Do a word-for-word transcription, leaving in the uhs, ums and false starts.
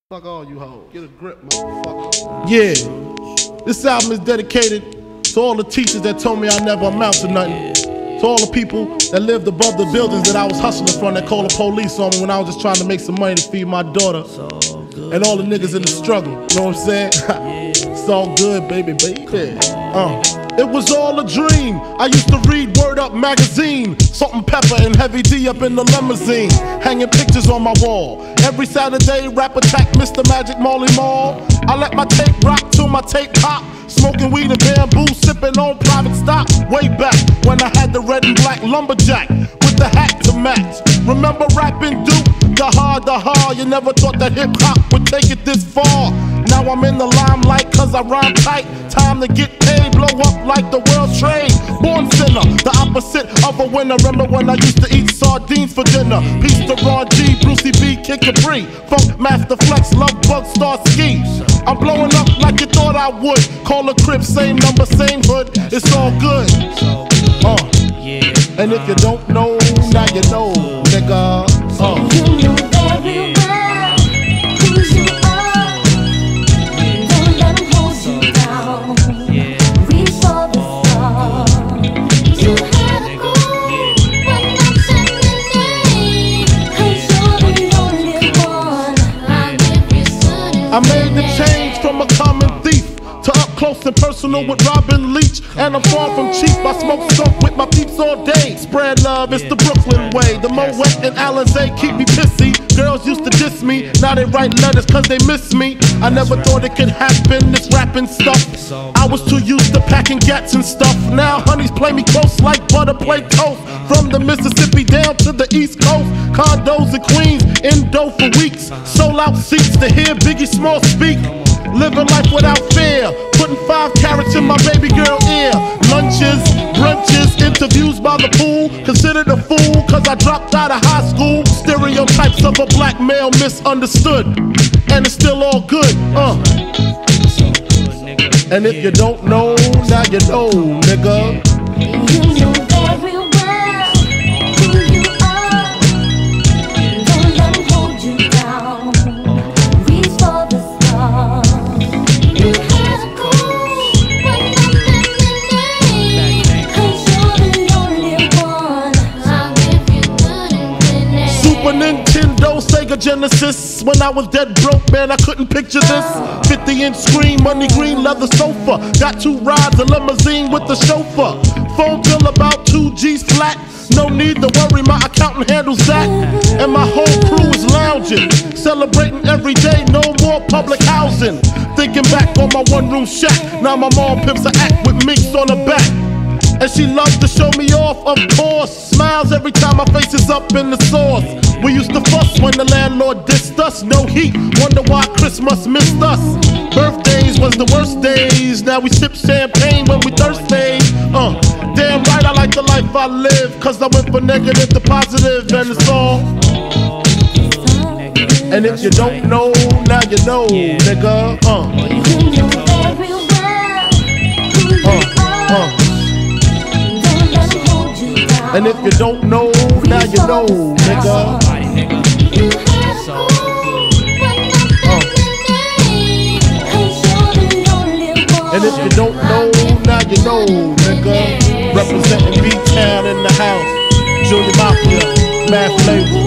Fuck all you hoes. Get a grip, motherfucker. Yeah. This album is dedicated to all the teachers that told me I never amount to nothing. To all the people that lived above the buildings that I was hustling from that called the police on me when I was just trying to make some money to feed my daughter. And all the niggas in the struggle. You know what I'm saying? It's all good, baby, baby. Uh. It was all a dream. I used to read Word Up magazine, Salt-N-Pepa and Heavy D up in the limousine, hanging pictures on my wall. Every Saturday, rap attack, Mister Magic Marley Marl. I let my tape rock till my tape pop, smoking weed and bamboo, sipping on private stock. Way back when I had the red and black lumberjack with the hat to match. Remember rapping Duke? The hard, the hard. You never thought that hip hop would take it this far. Now I'm in the limelight cause I rhyme tight. Time to get paid, blow up like the world trade. Born sinner, the opposite of a winner. Remember when I used to eat sardines for dinner? Peace to Ron G, Brucey B, Kid Capri, Funk Master Flex, Love Bug, Star Ski. I'm blowing up like you thought I would. Call a crib, same number, same hood. It's all good. Uh. And if you don't know, now you know, nigga. Uh. I made the change from a common thief to up close and personal with Robin Leach. And I'm far from cheap, I smoke skunk with my peeps all day. Spread love, it's the Brooklyn way. The Moet and Alizé keep me pissy. Girls used to diss me, now they write letters cause they miss me. I never thought it could happen, this rapping stuff. I was too used to packing gats and stuff. Now honeys play me close like butter play toast. From the Mississippi down to the East Coast, condos in Queens, indo for weeks. Sold out seats to hear Biggie Small speak. Living life without fear, putting five carats in my baby girl ear. Lunches, brunches, interviews by the pool. Considered a fool cause I dropped out of high school. Stereotypes of a black male misunderstood, and it's still all good, uh. And if you don't know, now you know, nigga. You know very well who you are. Don't let them hold you down. Reach for the stars. You had a goal, but nothing remained. Cause you're the only one. I'll give you good and clean. Super Nintendo, Sega Genesis. When I was dead broke, man, I couldn't picture this. fifty inch screen, money green, leather sofa. Got two rides, a limousine with the chauffeur. Phone bill about two G's flat. No need to worry, my accountant handles that. And my whole crew is lounging, celebrating every day, no more public housing. Thinking back on my one room shack. Now my mom pimps an act with minks on her back. And she loves to show me off, of course. Smiles every time my face is up in the sauce. We used to fuss when the landlord dissed us. No heat, wonder why Christmas missed us. Birthdays was the worst days. Now we sip champagne when we thirsty. Uh, damn right I like the life I live. Cause I went from negative to positive and it's all. And if you don't know, now you know, nigga. Uh. Uh, uh. And if you don't know, now you know, nigga. Uh. And if you don't know, now you know, nigga. Representing B-Town in the house. Junior Mafia, Mad Flavor.